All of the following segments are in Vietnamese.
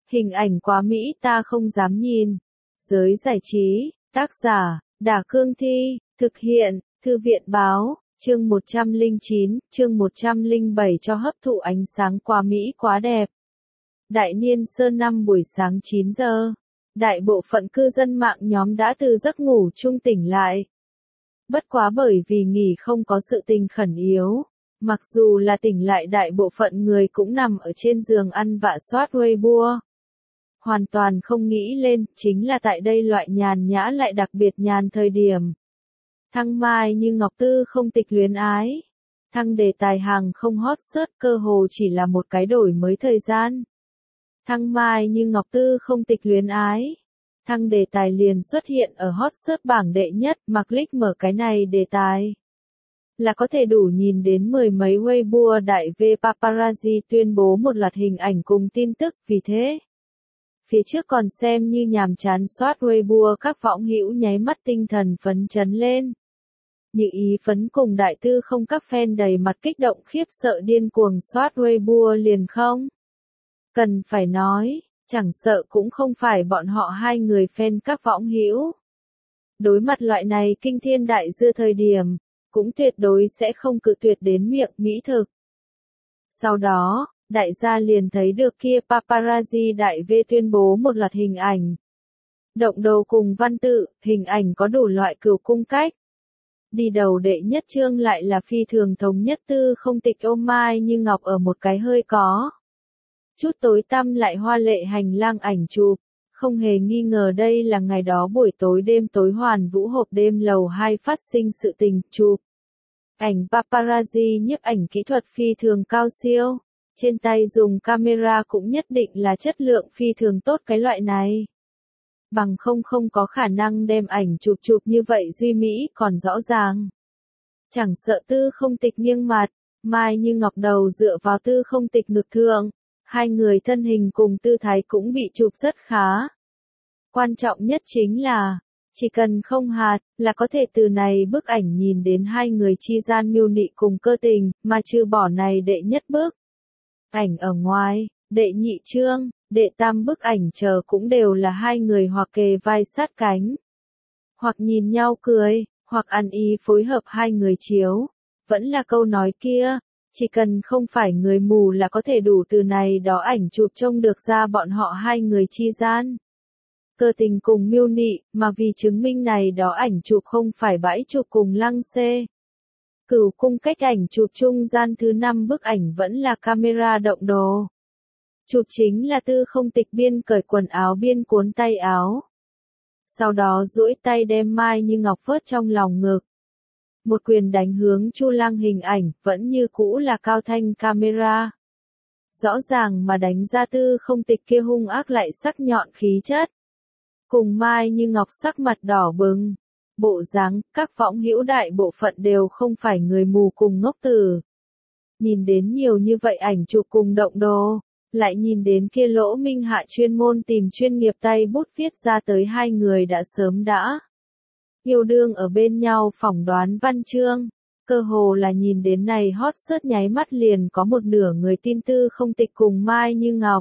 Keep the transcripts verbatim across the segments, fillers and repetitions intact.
Hình ảnh quá mỹ ta không dám nhìn. Giới giải trí, tác giả, Đả Cương Thi, thực hiện, Thư viện Báo, chương một trăm lẻ chín, chương một trăm lẻ bảy cho hấp thụ ánh sáng quá mỹ quá đẹp. Đại Niên Sơn năm buổi sáng chín giờ, đại bộ phận cư dân mạng nhóm đã từ giấc ngủ chung tỉnh lại. Bất quá bởi vì nghỉ không có sự tình khẩn yếu, mặc dù là tỉnh lại đại bộ phận người cũng nằm ở trên giường ăn vạ soát Weibo. Hoàn toàn không nghĩ lên, chính là tại đây loại nhàn nhã lại đặc biệt nhàn thời điểm. Thăng Mai Như Ngọc Tư không tịch luyến ái. Thăng đề tài hàng không hot search cơ hồ chỉ là một cái đổi mới thời gian. Thăng Mai Như Ngọc Tư không tịch luyến ái. Thăng đề tài liền xuất hiện ở hot search bảng đệ nhất, mà click mở cái này đề tài là có thể đủ nhìn đến mười mấy Weibo đại V paparazzi tuyên bố một loạt hình ảnh cùng tin tức, vì thế phía trước còn xem như nhàm chán soát Weibo các võng hữu nháy mắt tinh thần phấn chấn lên. Như ý phấn cùng đại tư không các fan đầy mặt kích động khiếp sợ điên cuồng soát Weibo liền không. Cần phải nói, chẳng sợ cũng không phải bọn họ hai người fan các võng hữu. Đối mặt loại này kinh thiên đại dưa thời điểm, cũng tuyệt đối sẽ không cự tuyệt đến miệng mỹ thực. Sau đó, đại gia liền thấy được kia paparazzi đại V tuyên bố một loạt hình ảnh. Động đồ cùng văn tự, hình ảnh có đủ loại cửu cung cách. Đi đầu đệ nhất chương lại là phi thường thống nhất tư không tịch ôm Mai Như Ngọc ở một cái hơi có chút tối tăm lại hoa lệ hành lang ảnh chụp. Không hề nghi ngờ đây là ngày đó buổi tối đêm tối hoàn vũ hộp đêm lầu hai phát sinh sự tình chụp. Ảnh paparazzi nhiếp ảnh kỹ thuật phi thường cao siêu. Trên tay dùng camera cũng nhất định là chất lượng phi thường tốt cái loại này. Bằng không không có khả năng đem ảnh chụp chụp như vậy duy mỹ còn rõ ràng. Chẳng sợ tư không tịch nghiêng mặt, Mai Như Ngọc đầu dựa vào tư không tịch ngực thượng. Hai người thân hình cùng tư thái cũng bị chụp rất khá. Quan trọng nhất chính là, chỉ cần không hạt, là có thể từ này bức ảnh nhìn đến hai người chi gian mưu nị cùng cơ tình, mà trừ bỏ này đệ nhất bức ảnh ở ngoài, đệ nhị chương, đệ tam bức ảnh chờ cũng đều là hai người hoặc kề vai sát cánh, hoặc nhìn nhau cười, hoặc ăn ý phối hợp hai người chiếu. Vẫn là câu nói kia, chỉ cần không phải người mù là có thể đủ từ này đó ảnh chụp trông được ra bọn họ hai người chi gian cơ tình cùng mưu nị, mà vì chứng minh này đó ảnh chụp không phải bãi chụp cùng lăng xê. Cửu cung cách ảnh chụp trung gian thứ năm bức ảnh vẫn là camera động đồ. Chụp chính là tư không tịch biên cởi quần áo biên cuốn tay áo. Sau đó duỗi tay đem Mai Như Ngọc vớt trong lòng ngực. Một quyền đánh hướng Chu Lăng hình ảnh, vẫn như cũ là cao thanh camera. Rõ ràng mà đánh ra tư không tịch kia hung ác lại sắc nhọn khí chất. Cùng Mai Như Ngọc sắc mặt đỏ bừng. Bộ dáng, các võng hữu đại bộ phận đều không phải người mù cùng ngốc tử. Nhìn đến nhiều như vậy ảnh chụp cùng động đồ, lại nhìn đến kia Lỗ Minh Hạ chuyên môn tìm chuyên nghiệp tay bút viết ra tới hai người đã sớm đã yêu đương ở bên nhau phỏng đoán văn chương, cơ hồ là nhìn đến này hot search nháy mắt liền có một nửa người tin tư không tịch cùng Mai Như Ngọc.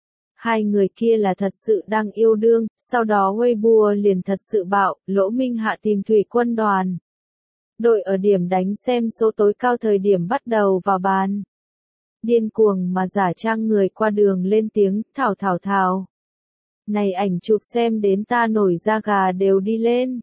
Hai người kia là thật sự đang yêu đương, sau đó Weibo liền thật sự bạo, Lỗ Minh Hạ tìm thủy quân đoàn. Đội ở điểm đánh xem số tối cao thời điểm bắt đầu vào bàn. Điên cuồng mà giả trang người qua đường lên tiếng, thảo thảo thảo. Này ảnh chụp xem đến ta nổi da gà đều đi lên.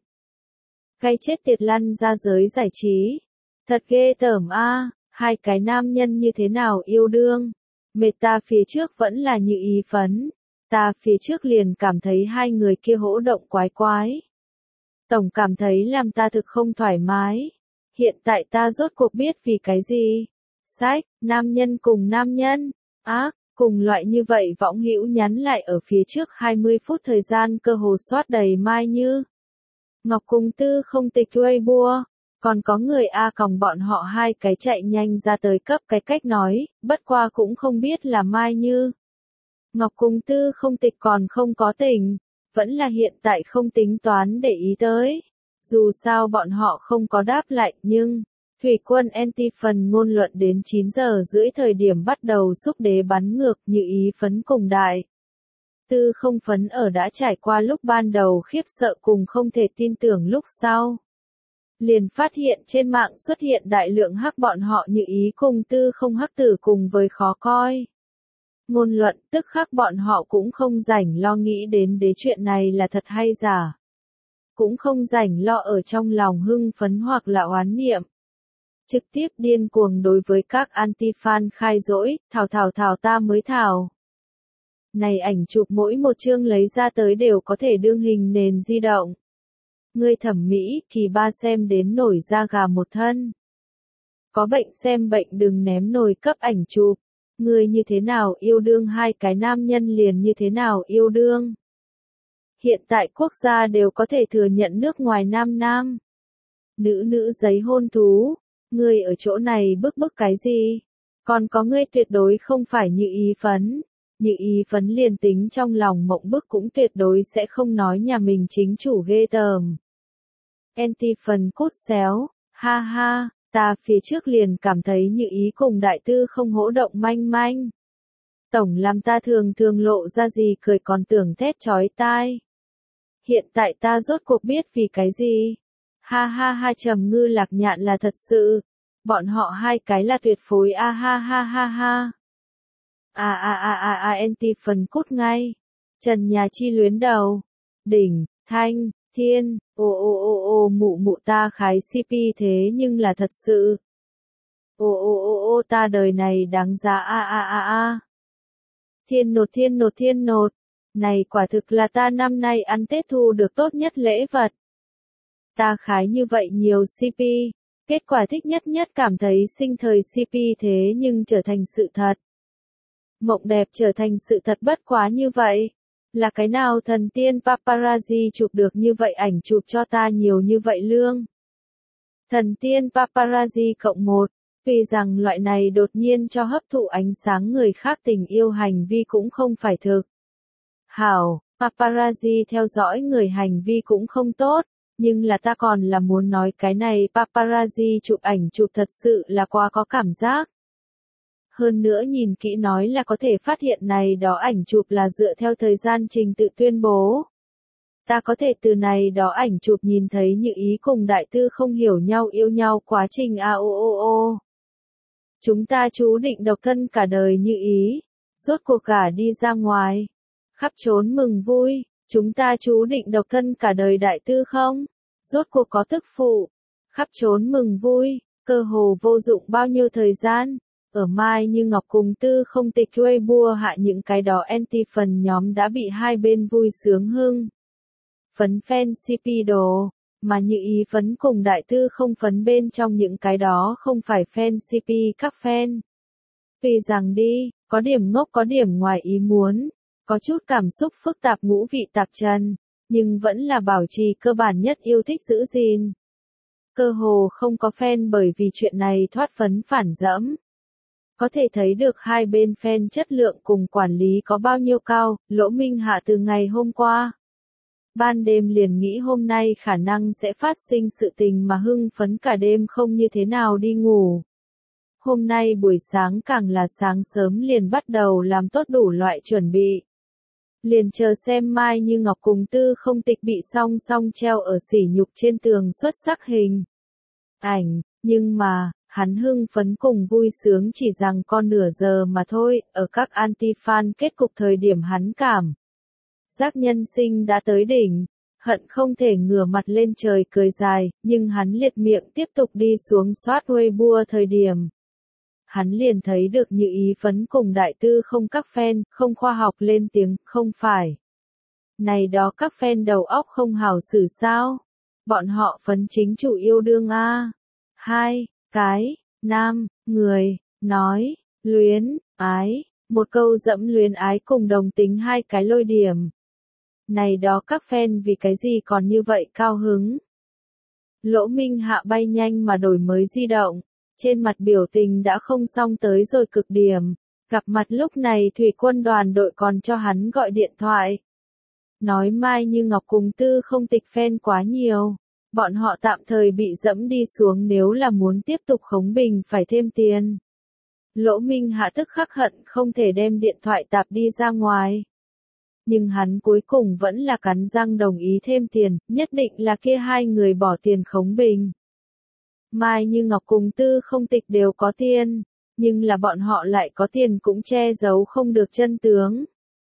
Cay chết tiệt lăn ra giới giải trí. Thật ghê tởm a, hai cái nam nhân như thế nào yêu đương. Mệt ta phía trước vẫn là Như ý phấn. Ta phía trước liền cảm thấy hai người kia hỗ động quái quái. Tổng cảm thấy làm ta thực không thoải mái. Hiện tại ta rốt cuộc biết vì cái gì. Sách, nam nhân cùng nam nhân. Ác, cùng loại như vậy võng hữu nhắn lại ở phía trước hai mươi phút thời gian cơ hồ soát đầy Mai Như Ngọc cùng tư không tịch Weibo. Còn có người A còng bọn họ hai cái chạy nhanh ra tới cấp cái cách nói, bất qua cũng không biết là Mai Như Ngọc cùng tư không tịch còn không có tình, vẫn là hiện tại không tính toán để ý tới. Dù sao bọn họ không có đáp lại, nhưng Thủy quân anti phần ngôn luận đến chín giờ rưỡi thời điểm bắt đầu xúc đế bắn ngược Như ý phấn cùng đại Tư không phấn ở đã trải qua lúc ban đầu khiếp sợ cùng không thể tin tưởng lúc sau. Liền phát hiện trên mạng xuất hiện đại lượng hắc bọn họ Như Ý cùng Tư không hắc tử cùng với khó coi. Ngôn luận tức khắc bọn họ cũng không rảnh lo nghĩ đến đế chuyện này là thật hay giả. Cũng không rảnh lo ở trong lòng hưng phấn hoặc là oán niệm. Trực tiếp điên cuồng đối với các anti-fan khai dỗi, thảo thảo thảo ta mới thảo. Này ảnh chụp mỗi một chương lấy ra tới đều có thể đương hình nền di động. Người thẩm mỹ, kỳ ba xem đến nổi da gà một thân. Có bệnh xem bệnh đừng ném nồi cấp ảnh chụp. Người như thế nào yêu đương hai cái nam nhân liền như thế nào yêu đương. Hiện tại quốc gia đều có thể thừa nhận nước ngoài nam nam. Nữ nữ giấy hôn thú. Người ở chỗ này bức bức cái gì? Còn có ngươi tuyệt đối không phải Như Ý phấn. Như Ý phấn liền tính trong lòng mộng bức cũng tuyệt đối sẽ không nói nhà mình chính chủ ghê tởm. Anti phần cút xéo, ha ha, ta phía trước liền cảm thấy Như Ý cùng đại tư không hỗ động manh manh. Tổng làm ta thường thường lộ ra gì cười còn tưởng thét chói tai. Hiện tại ta rốt cuộc biết vì cái gì. Ha ha ha Trầm Ngư Lạc Nhạn là thật sự. Bọn họ hai cái là tuyệt phối a ha ha ha ha. A a a a a anti phần cút ngay. Trần Nhà Chi luyến đầu. Đỉnh, Thanh, Thiên, ô ô ô ô mụ mụ ta khái xê pê thế nhưng là thật sự. Ô ô ô ô ta đời này đáng giá a a a a. Thiên nột thiên nột thiên nột. Này quả thực là ta năm nay ăn Tết thu được tốt nhất lễ vật. Ta khái như vậy nhiều xê pê, kết quả thích nhất nhất cảm thấy sinh thời xê pê thế nhưng trở thành sự thật. Mộng đẹp trở thành sự thật bất quá như vậy. Là cái nào thần tiên paparazzi chụp được như vậy ảnh chụp cho ta nhiều như vậy lương. Thần tiên paparazzi cộng một, vì rằng loại này đột nhiên cho hấp thụ ánh sáng người khác tình yêu hành vi cũng không phải thực. Hảo, paparazzi theo dõi người hành vi cũng không tốt. Nhưng là ta còn là muốn nói cái này paparazzi chụp ảnh chụp thật sự là quá có cảm giác. Hơn nữa nhìn kỹ nói là có thể phát hiện này đó ảnh chụp là dựa theo thời gian trình tự tuyên bố. Ta có thể từ này đó ảnh chụp nhìn thấy Như Ý cùng đại tư không hiểu nhau yêu nhau quá trình a o o o. Chúng ta chú định độc thân cả đời Như Ý. Rốt cuộc cả đi ra ngoài. Khắp trốn mừng vui. Chúng ta chú định độc thân cả đời đại tư không? Rốt cuộc có tức phụ. Khắp trốn mừng vui, cơ hồ vô dụng bao nhiêu thời gian. Ở Mai Như Ngọc cùng tư không tịch Weibo hạ những cái đó anti phần nhóm đã bị hai bên vui sướng hưng. Phấn fan xê pê đồ, mà Như Ý phấn cùng đại tư không phấn bên trong những cái đó không phải fan xê pê các fan. Vì rằng đi, có điểm ngốc có điểm ngoài ý muốn. Có chút cảm xúc phức tạp ngũ vị tạp trần, nhưng vẫn là bảo trì cơ bản nhất yêu thích giữ gìn. Cơ hồ không có fan bởi vì chuyện này thoát phấn phản dẫm. Có thể thấy được hai bên fan chất lượng cùng quản lý có bao nhiêu cao, Lỗ Minh Hạ từ ngày hôm qua. Ban đêm liền nghĩ hôm nay khả năng sẽ phát sinh sự tình mà hưng phấn cả đêm không như thế nào đi ngủ. Hôm nay buổi sáng càng là sáng sớm liền bắt đầu làm tốt đủ loại chuẩn bị. Liền chờ xem Mai Như Ngọc cùng tư không tịch bị song song treo ở sỉ nhục trên tường xuất sắc hình. Ảnh, nhưng mà, hắn hưng phấn cùng vui sướng chỉ rằng con nửa giờ mà thôi, ở các anti-fan kết cục thời điểm hắn cảm. Giác nhân sinh đã tới đỉnh, hận không thể ngửa mặt lên trời cười dài, nhưng hắn liệt miệng tiếp tục đi xuống soát Weibo thời điểm. Hắn liền thấy được Như Ý phấn cùng đại tư không các fan, không khoa học lên tiếng, không phải. Này đó các fan đầu óc không hảo xử sao? Bọn họ phấn chính chủ yêu đương a. Hai, cái, nam, người, nói, luyến, ái, một câu dẫm luyến ái cùng đồng tính hai cái lôi điểm. Này đó các fan vì cái gì còn như vậy cao hứng? Lỗ Minh Hạ bay nhanh mà đổi mới di động. Trên mặt biểu tình đã không xong tới rồi cực điểm. Gặp mặt lúc này thủy quân đoàn đội còn cho hắn gọi điện thoại. Nói Mai Như Ngọc cùng tư không tịch fan quá nhiều. Bọn họ tạm thời bị dẫm đi xuống nếu là muốn tiếp tục khống bình phải thêm tiền. Lỗ Minh Hạ tức khắc hận không thể đem điện thoại tạp đi ra ngoài. Nhưng hắn cuối cùng vẫn là cắn răng đồng ý thêm tiền, nhất định là kia hai người bỏ tiền khống bình. Mai Như Ngọc cùng Tư Không Tịch đều có tiền, nhưng là bọn họ lại có tiền cũng che giấu không được chân tướng.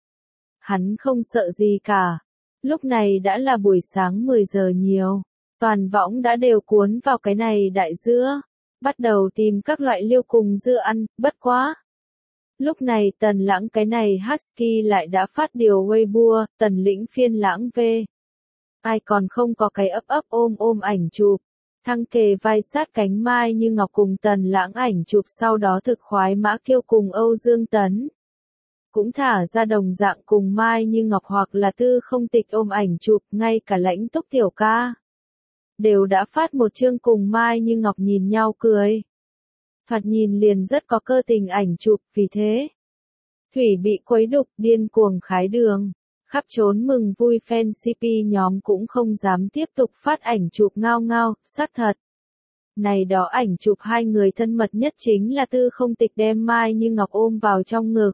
Hắn không sợ gì cả. Lúc này đã là buổi sáng mười giờ nhiều, toàn võng đã đều cuốn vào cái này đại dưa, bắt đầu tìm các loại liêu cùng dưa ăn, bất quá. Lúc này Tần Lãng cái này Husky lại đã phát điều Weibo, Tần lĩnh phiên lãng về. Ai còn không có cái ấp ấp ôm ôm ảnh chụp, thăng kề vai sát cánh Mai Như Ngọc cùng Tần Lãng ảnh chụp, sau đó thực khoái Mã Kiêu cùng Âu Dương Tấn. Cũng thả ra đồng dạng cùng Mai Như Ngọc hoặc là Tư Không Tịch ôm ảnh chụp, ngay cả Lãnh Túc tiểu ca đều đã phát một chương cùng Mai Như Ngọc nhìn nhau cười. Thoạt nhìn liền rất có cơ tình ảnh chụp, vì thế Thủy bị quấy đục điên cuồng khái đường, khắp trốn mừng vui fan xê pê nhóm cũng không dám tiếp tục phát ảnh chụp ngao ngao, xác thật. Này đó ảnh chụp hai người thân mật nhất chính là Tư Không Tịch đem Mai Như Ngọc ôm vào trong ngực,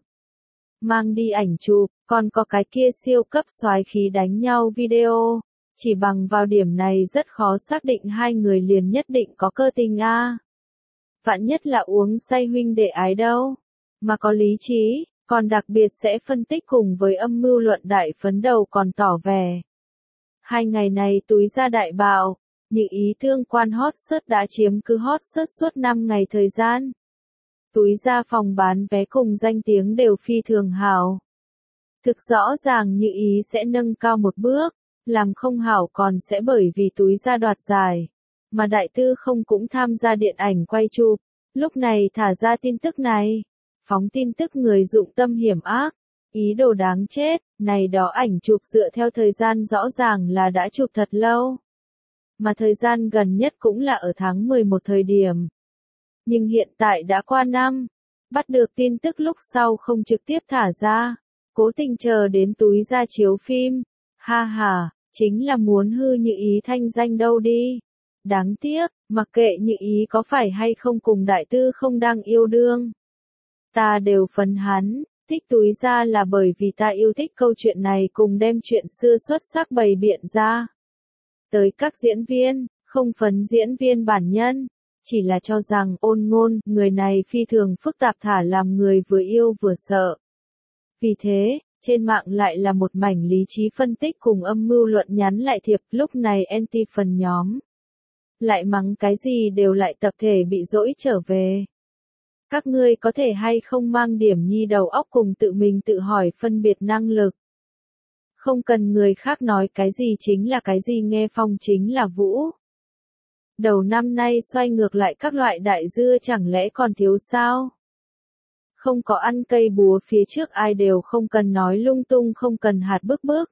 mang đi ảnh chụp, còn có cái kia siêu cấp soái khí đánh nhau video. Chỉ bằng vào điểm này rất khó xác định hai người liền nhất định có cơ tình a. À. Vạn nhất là uống say huynh đệ ái đâu, mà có lý trí, còn đặc biệt sẽ phân tích cùng với âm mưu luận đại phấn đầu còn tỏ vẻ. Hai ngày này túi ra đại bạo, những ý tương quan hot search đã chiếm cứ hot search suốt năm ngày thời gian. Túi ra phòng bán vé cùng danh tiếng đều phi thường hảo. Thực rõ ràng Như Ý sẽ nâng cao một bước, làm không hảo còn sẽ bởi vì túi ra đoạt giải. Mà Đại Tư Không cũng tham gia điện ảnh quay chụp, lúc này thả ra tin tức này. Phóng tin tức người dụng tâm hiểm ác, ý đồ đáng chết, này đó ảnh chụp dựa theo thời gian rõ ràng là đã chụp thật lâu. Mà thời gian gần nhất cũng là ở tháng mười một thời điểm. Nhưng hiện tại đã qua năm, bắt được tin tức lúc sau không trực tiếp thả ra, cố tình chờ đến túi ra chiếu phim. Ha ha, chính là muốn hư Như Ý thanh danh đâu đi. Đáng tiếc, mặc kệ Như Ý có phải hay không cùng Đại Tư Không đang yêu đương. Ta đều phấn hắn, thích túi ra là bởi vì ta yêu thích câu chuyện này cùng đem chuyện xưa xuất sắc bày biện ra. Tới các diễn viên, không phấn diễn viên bản nhân, chỉ là cho rằng Ôn Ngôn, người này phi thường phức tạp thả làm người vừa yêu vừa sợ. Vì thế, trên mạng lại là một mảnh lý trí phân tích cùng âm mưu luận nhắn lại thiệp, lúc này anti phần nhóm. Lại mắng cái gì đều lại tập thể bị dỗi trở về. Các ngươi có thể hay không mang điểm nhi đầu óc cùng tự mình tự hỏi phân biệt năng lực. Không cần người khác nói cái gì chính là cái gì, nghe phong chính là vũ. Đầu năm nay xoay ngược lại các loại đại dưa chẳng lẽ còn thiếu sao? Không có ăn cây búa phía trước ai đều không cần nói lung tung, không cần hạt bước bước.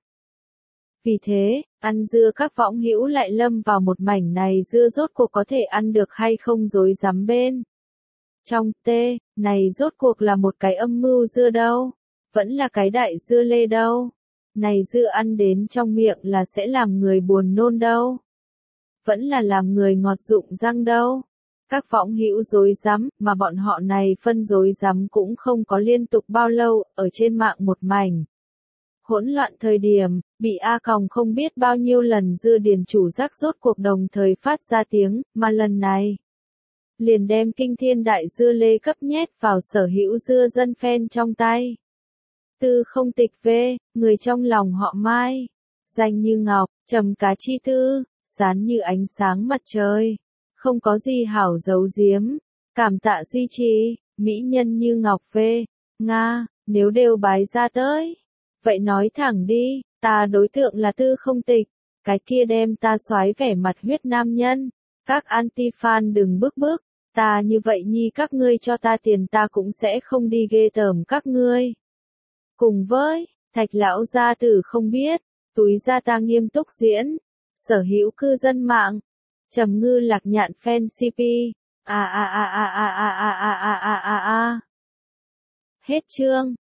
Vì thế, ăn dưa các võng hữu lại lâm vào một mảnh này dưa rốt cuộc có thể ăn được hay không rối rắm bên. Trong tê, này rốt cuộc là một cái âm mưu dưa đâu, vẫn là cái đại dưa lê đâu. Này dưa ăn đến trong miệng là sẽ làm người buồn nôn đâu. Vẫn là làm người ngọt rụng răng đâu. Các võng hữu rối rắm, mà bọn họ này phân rối rắm cũng không có liên tục bao lâu, ở trên mạng một mảnh. Hỗn loạn thời điểm, bị A Còng không biết bao nhiêu lần dưa điền chủ rắc rốt cuộc đồng thời phát ra tiếng, mà lần này liền đem kinh thiên đại dưa lê cấp nhét vào sở hữu dưa dân fan trong tay. Tư Không Tịch về, người trong lòng họ Mai, danh như ngọc, trầm cá chi tư, sáng như ánh sáng mặt trời, không có gì hảo giấu giếm, cảm tạ duy trì, mỹ nhân như ngọc về, Nga, nếu đều bái ra tới, vậy nói thẳng đi, ta đối tượng là Tư Không Tịch, cái kia đem ta xoái vẻ mặt huyết nam nhân, các anti-fan đừng bức bức, ta như vậy nhi các ngươi cho ta tiền ta cũng sẽ không đi ghê tởm các ngươi. Cùng với, Thạch lão gia tử không biết, túi ra ta nghiêm túc diễn, sở hữu cư dân mạng, trầm ngư lạc nhạn fan xê pê, a a a a a a a a a a a. Hết chương.